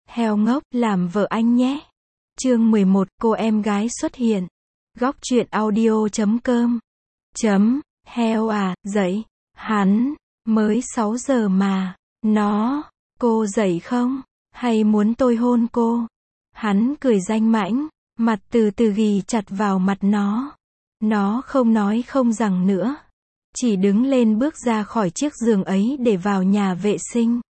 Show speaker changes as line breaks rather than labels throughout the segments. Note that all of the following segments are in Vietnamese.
Heo ngốc, làm vợ anh nhé. Chương 11, cô em gái xuất hiện. Góc truyện audio.com. Heo à, dậy. Hắn, mới 6 giờ mà. Cô dậy không? Hay muốn tôi hôn cô? Hắn cười danh mãnh, mặt từ từ ghì chặt vào mặt nó. Nó không nói không rằng nữa. Chỉ đứng lên bước ra khỏi chiếc giường ấy để vào nhà vệ sinh.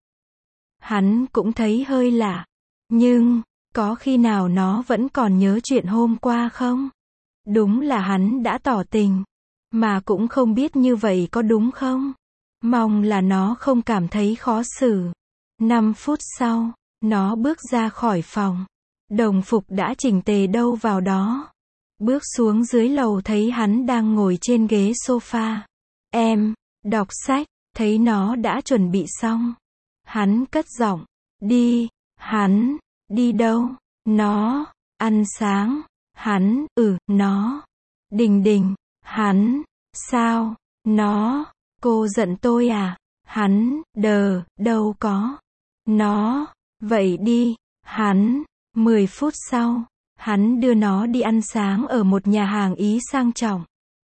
Hắn cũng thấy hơi lạ. Nhưng, có khi nào nó vẫn còn nhớ chuyện hôm qua không? Đúng là hắn đã tỏ tình. Mà cũng không biết như vậy có đúng không? Mong là nó không cảm thấy khó xử. 5 phút sau, nó bước ra khỏi phòng. Đồng phục đã chỉnh tề đâu vào đó. Bước xuống dưới lầu thấy hắn đang ngồi trên ghế sofa. Em, đọc sách, thấy nó đã chuẩn bị xong. Hắn cất giọng, đi. Hắn, đi đâu? Nó, ăn sáng. Hắn, nó. Đình, hắn, sao? Nó, cô giận tôi à? Hắn, đâu có. Nó, vậy đi. Hắn, 10 phút sau, hắn đưa nó đi ăn sáng ở một nhà hàng Ý sang trọng.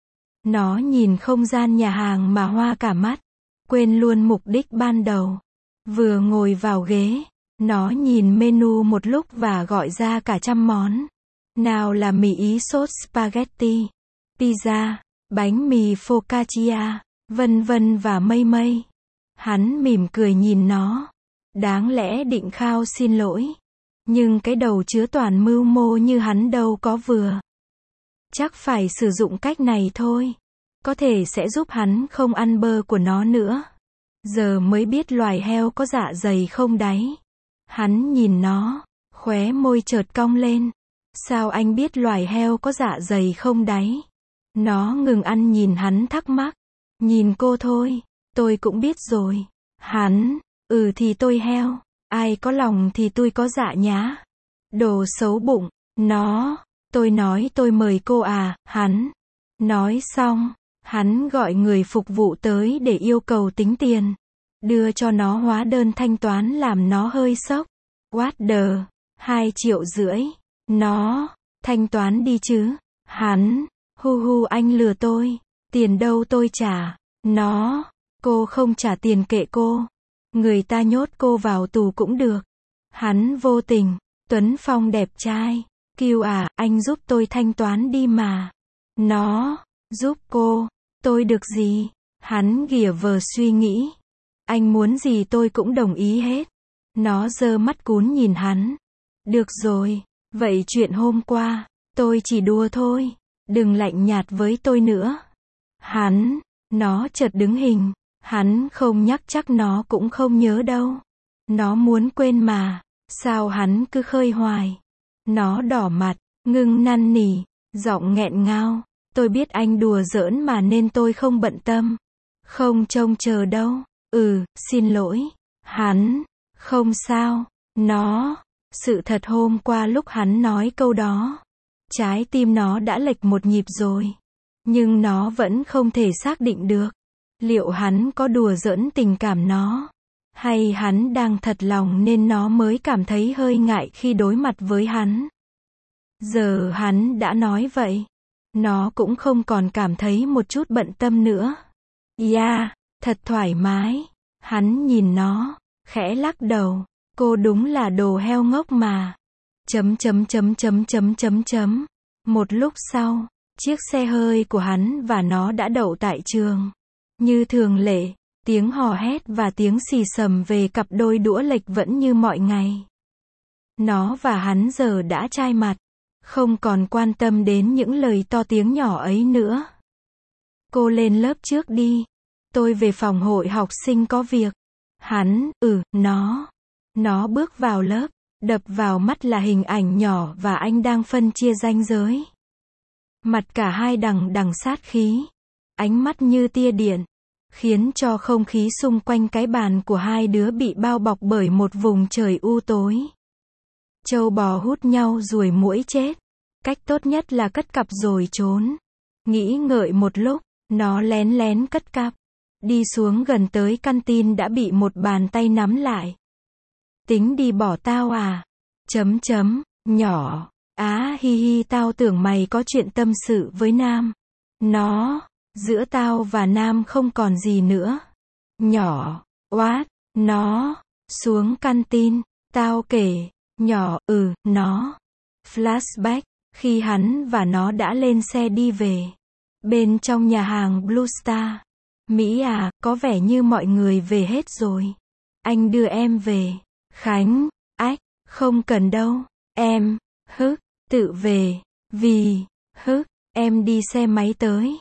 Nó nhìn không gian nhà hàng mà hoa cả mắt, quên luôn mục đích ban đầu. Vừa ngồi vào ghế, nó nhìn menu một lúc và gọi ra cả trăm món. Nào là mì Ý sốt spaghetti, pizza, bánh mì focaccia, vân vân và mây. Hắn mỉm cười nhìn nó. Đáng lẽ định khao xin lỗi. Nhưng cái đầu chứa toàn mưu mô như hắn đâu có vừa. Chắc phải sử dụng cách này thôi. Có thể sẽ giúp hắn không ăn bơ của nó nữa. Giờ mới biết loài heo có dạ dày không đáy. Hắn nhìn nó, khóe môi chợt cong lên. Sao anh biết loài heo có dạ dày không đáy? Nó ngừng ăn nhìn hắn thắc mắc. Nhìn cô thôi, tôi cũng biết rồi. Hắn, thì tôi heo. Ai có lòng thì tôi có dạ nhá. Đồ xấu bụng. Tôi nói tôi mời cô à, hắn. Nói xong, hắn gọi người phục vụ tới để yêu cầu tính tiền. Đưa cho nó hóa đơn thanh toán làm nó hơi sốc. What the, 2,5 triệu. Nó, thanh toán đi chứ. Hắn, anh lừa tôi. Tiền đâu tôi trả. Cô không trả tiền kệ cô. Người ta nhốt cô vào tù cũng được. Hắn vô tình. Tuấn Phong đẹp trai. Kêu à, anh giúp tôi thanh toán đi mà. Nó, giúp cô. Tôi được gì? Hắn ghỉa vờ suy nghĩ. Anh muốn gì tôi cũng đồng ý hết. Nó giơ mắt cún nhìn hắn. Được rồi, vậy chuyện hôm qua, tôi chỉ đùa thôi. Đừng lạnh nhạt với tôi nữa. Nó chợt đứng hình. Hắn không nhắc chắc nó cũng không nhớ đâu. Nó muốn quên mà. Sao hắn cứ khơi hoài. Nó đỏ mặt, ngưng năn nỉ, giọng nghẹn ngào. Tôi biết anh đùa giỡn mà nên tôi không bận tâm. Không trông chờ đâu. Xin lỗi. Hắn, không sao. Sự thật hôm qua lúc hắn nói câu đó, trái tim nó đã lệch một nhịp rồi. Nhưng nó vẫn không thể xác định được. Liệu hắn có đùa giỡn tình cảm nó? Hay hắn đang thật lòng nên nó mới cảm thấy hơi ngại khi đối mặt với hắn? Giờ hắn đã nói vậy. Nó cũng không còn cảm thấy một chút bận tâm nữa. Thật thoải mái. Hắn nhìn nó, khẽ lắc đầu. Cô đúng là đồ heo ngốc mà. Một lúc sau, chiếc xe hơi của hắn và nó đã đậu tại trường. Như thường lệ, tiếng hò hét và tiếng xì xầm về cặp đôi đũa lệch vẫn như mọi ngày. Nó và hắn giờ đã chai mặt, không còn quan tâm đến những lời to tiếng nhỏ ấy nữa. Cô lên lớp trước đi. Tôi về phòng hội học sinh có việc. Hắn, Nó bước vào lớp, đập vào mắt là hình ảnh nhỏ và anh đang phân chia ranh giới. Mặt cả hai đằng sát khí. Ánh mắt như tia điện. Khiến cho không khí xung quanh cái bàn của hai đứa bị bao bọc bởi một vùng trời u tối. Trâu bò hút nhau ruồi muỗi chết. Cách tốt nhất là cất cặp rồi trốn. Nghĩ ngợi một lúc, nó lén cất cặp. Đi xuống gần tới căn tin đã bị một bàn tay nắm lại. Tính đi bỏ tao à? Nhỏ. Á hi hi, tao tưởng mày có chuyện tâm sự với Nam. Nó, giữa tao và Nam không còn gì nữa. Nhỏ, what? Nó, xuống canteen, tao kể. Nhỏ, nó. Flashback, khi hắn và nó đã lên xe đi về. Bên trong nhà hàng Blue Star. Mỹ à, có vẻ như mọi người về hết rồi. Anh đưa em về. Khánh, ách, không cần đâu. Em, tự về. Vì, em đi xe máy tới.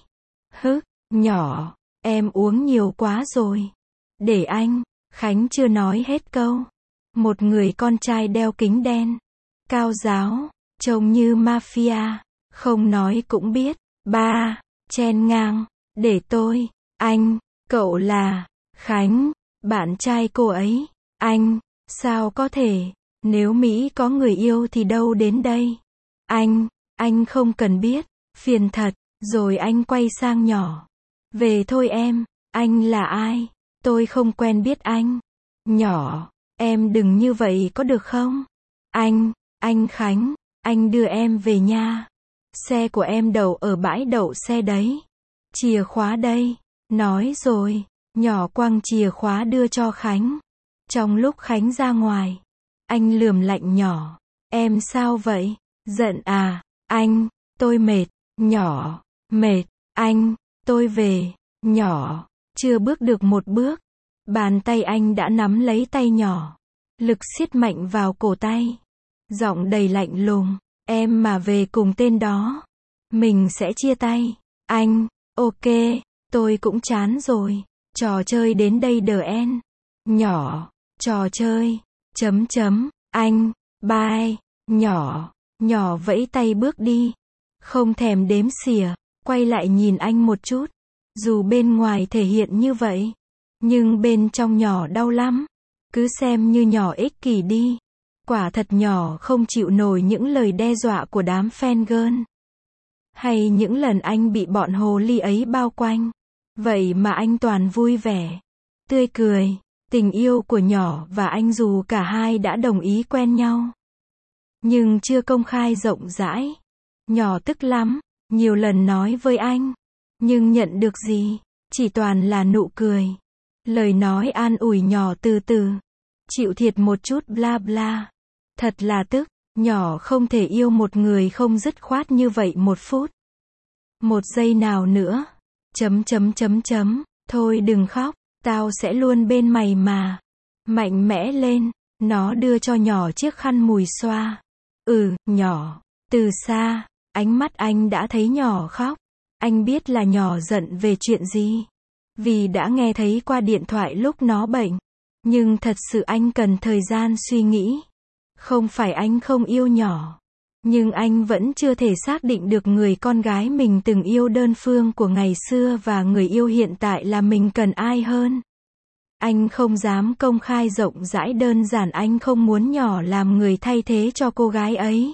Nhỏ, em uống nhiều quá rồi. Để anh. Khánh chưa nói hết câu. Một người con trai đeo kính đen. Cao ráo, trông như mafia. Không nói cũng biết. Ba, chen ngang. Để tôi. Anh, cậu là Khánh, bạn trai cô ấy. Anh, sao có thể, nếu Mỹ có người yêu thì đâu đến đây. Anh không cần biết, phiền thật. Rồi anh quay sang nhỏ. Về thôi em, anh là ai? Tôi không quen biết anh. Nhỏ, em đừng như vậy có được không? Anh Khánh, anh đưa em về nha. Xe của em đậu ở bãi đậu xe đấy. Chìa khóa đây. Nói rồi, nhỏ quăng chìa khóa đưa cho Khánh. Trong lúc Khánh ra ngoài, anh lườm lạnh nhỏ. Em sao vậy? Giận à? Anh, tôi mệt. Nhỏ, mệt. Anh, tôi về. Nhỏ, chưa bước được một bước. Bàn tay anh đã nắm lấy tay nhỏ. Lực siết mạnh vào cổ tay. Giọng đầy lạnh lùng. Em mà về cùng tên đó, mình sẽ chia tay. Anh, ok. Tôi cũng chán rồi. Trò chơi đến đây đờ en. Nhỏ, trò chơi. Anh, bye. Nhỏ vẫy tay bước đi. Không thèm đếm xỉa. Quay lại nhìn anh một chút. Dù bên ngoài thể hiện như vậy, nhưng bên trong nhỏ đau lắm. Cứ xem như nhỏ ích kỷ đi. Quả thật nhỏ không chịu nổi những lời đe dọa của đám fangirl. Hay những lần anh bị bọn hồ ly ấy bao quanh. Vậy mà anh toàn vui vẻ, tươi cười. Tình yêu của nhỏ và anh dù cả hai đã đồng ý quen nhau, nhưng chưa công khai rộng rãi. Nhỏ tức lắm, nhiều lần nói với anh, nhưng nhận được gì? Chỉ toàn là nụ cười. Lời nói an ủi nhỏ từ từ. Chịu thiệt một chút bla bla. Thật là tức, nhỏ không thể yêu một người không dứt khoát như vậy một phút. Một giây nào nữa. Thôi đừng khóc, tao sẽ luôn bên mày mà. Mạnh mẽ lên. Nó đưa cho nhỏ chiếc khăn mùi xoa. Nhỏ. Từ xa, ánh mắt anh đã thấy nhỏ khóc. Anh biết là nhỏ giận về chuyện gì. Vì đã nghe thấy qua điện thoại lúc nó bệnh. Nhưng thật sự anh cần thời gian suy nghĩ. Không phải anh không yêu nhỏ. Nhưng anh vẫn chưa thể xác định được người con gái mình từng yêu đơn phương của ngày xưa và người yêu hiện tại là mình cần ai hơn. Anh không dám công khai rộng rãi, đơn giản anh không muốn nhỏ làm người thay thế cho cô gái ấy.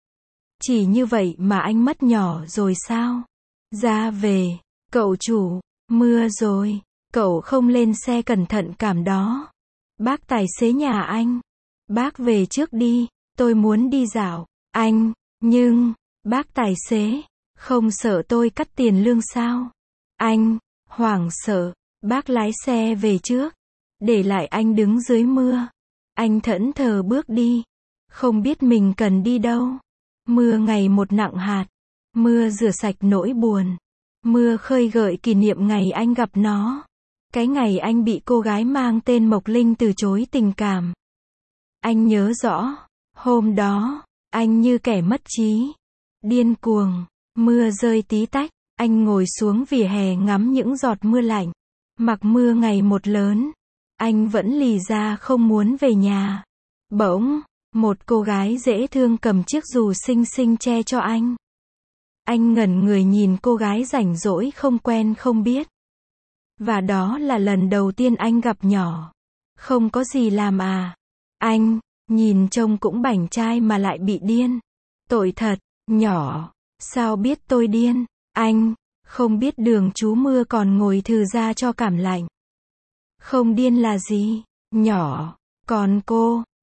Chỉ như vậy mà anh mất nhỏ rồi sao? Ra về, cậu chủ, mưa rồi, cậu không lên xe cẩn thận cảm đó. Bác tài xế nhà anh, bác về trước đi, tôi muốn đi dạo. Anh, nhưng, bác tài xế, không sợ tôi cắt tiền lương sao? Anh, hoảng sợ, bác lái xe về trước, để lại anh đứng dưới mưa. Anh thẫn thờ bước đi, không biết mình cần đi đâu. Mưa ngày một nặng hạt, mưa rửa sạch nỗi buồn, mưa khơi gợi kỷ niệm ngày anh gặp nó. Cái ngày anh bị cô gái mang tên Mộc Linh từ chối tình cảm. Anh nhớ rõ, hôm đó, anh như kẻ mất trí, điên cuồng, mưa rơi tí tách, anh ngồi xuống vỉa hè ngắm những giọt mưa lạnh. Mặc mưa ngày một lớn, anh vẫn lì ra không muốn về nhà. Bỗng, một cô gái dễ thương cầm chiếc dù xinh xinh che cho anh. Anh ngẩn người nhìn cô gái rảnh rỗi không quen không biết. Và đó là lần đầu tiên anh gặp nhỏ. Không có gì làm à? Anh, nhìn trông cũng bảnh trai mà lại bị điên. Tội thật, nhỏ, sao biết tôi điên? Anh, không biết đường trú mưa còn ngồi thừ ra cho cảm lạnh. Không điên là gì? Nhỏ, còn cô,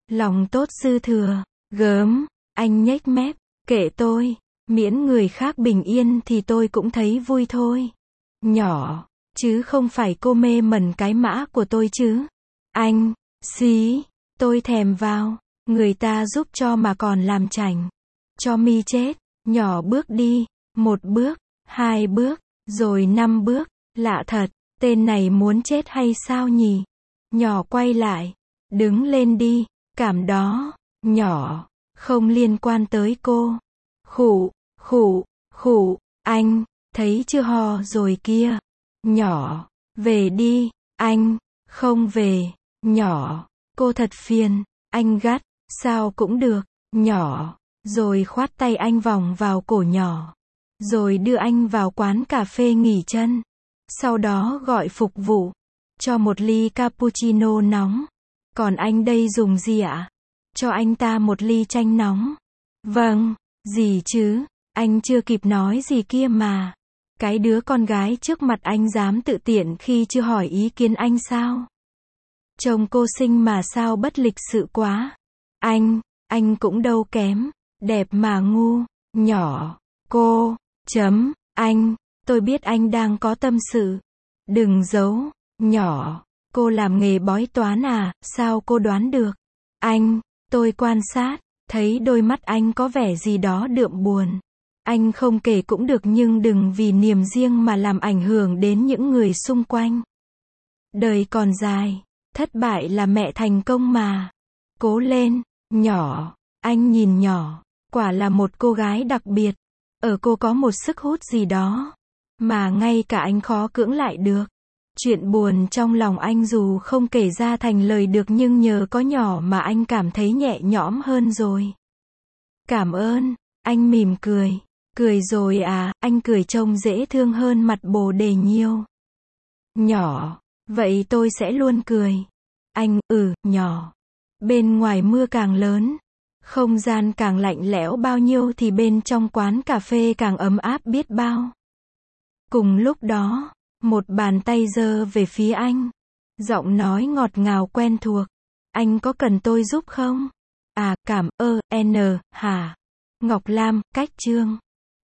Lòng tốt dư thừa. Gớm. Anh nhếch mép. Kệ tôi. Miễn người khác bình yên thì tôi cũng thấy vui thôi. Nhỏ. Chứ không phải cô mê mẩn cái mã của tôi chứ. Anh. Xí. Tôi thèm vào. Người ta giúp cho mà còn làm chảnh. Cho mi chết. Nhỏ bước đi. 1 bước. 2 bước. Rồi 5 bước. Lạ thật. Tên này muốn chết hay sao nhỉ? Nhỏ quay lại. Đứng lên đi. Cảm đó. Nhỏ. Không liên quan tới cô. Khụ. Khụ. Khụ. Anh. Thấy chưa ho rồi kia. Nhỏ. Về đi. Anh. Không về. Nhỏ. Cô thật phiền. Anh gắt. Sao cũng được. Nhỏ. Rồi khoát tay anh vòng vào cổ nhỏ. Rồi đưa anh vào quán cà phê nghỉ chân. Sau đó gọi phục vụ. Cho 1 ly cappuccino nóng. Còn anh đây dùng gì ạ? Cho anh ta 1 ly chanh nóng. Vâng. Gì chứ? Anh chưa kịp nói gì kia mà. Cái đứa con gái trước mặt anh dám tự tiện khi chưa hỏi ý kiến anh sao? Chồng cô xinh mà sao bất lịch sự quá. Anh cũng đâu kém. Đẹp mà ngu. Nhỏ. Cô. Chấm. Anh. Tôi biết anh đang có tâm sự. Đừng giấu. Nhỏ. Cô làm nghề bói toán à, sao cô đoán được? Anh. Tôi quan sát. Thấy đôi mắt anh có vẻ gì đó đượm buồn. Anh không kể cũng được nhưng đừng vì niềm riêng mà làm ảnh hưởng đến những người xung quanh. Đời còn dài. Thất bại là mẹ thành công mà. Cố lên. Nhỏ. Anh nhìn nhỏ. Quả là một cô gái đặc biệt. Ở cô có một sức hút gì đó. Mà ngay cả anh khó cưỡng lại được. Chuyện buồn trong lòng anh dù không kể ra thành lời được nhưng nhờ có nhỏ mà anh cảm thấy nhẹ nhõm hơn rồi. Cảm ơn. Anh mỉm cười. Cười rồi à, anh cười trông dễ thương hơn mặt bồ đề nhiều. Nhỏ. Vậy tôi sẽ luôn cười. Anh, nhỏ. Bên ngoài mưa càng lớn. Không gian càng lạnh lẽo bao nhiêu thì bên trong quán cà phê càng ấm áp biết bao. Cùng lúc đó, một bàn tay giơ về phía anh. Giọng nói ngọt ngào quen thuộc. Anh có cần tôi giúp không? À, cảm ơn, hả? Ngọc Lam, cách chương.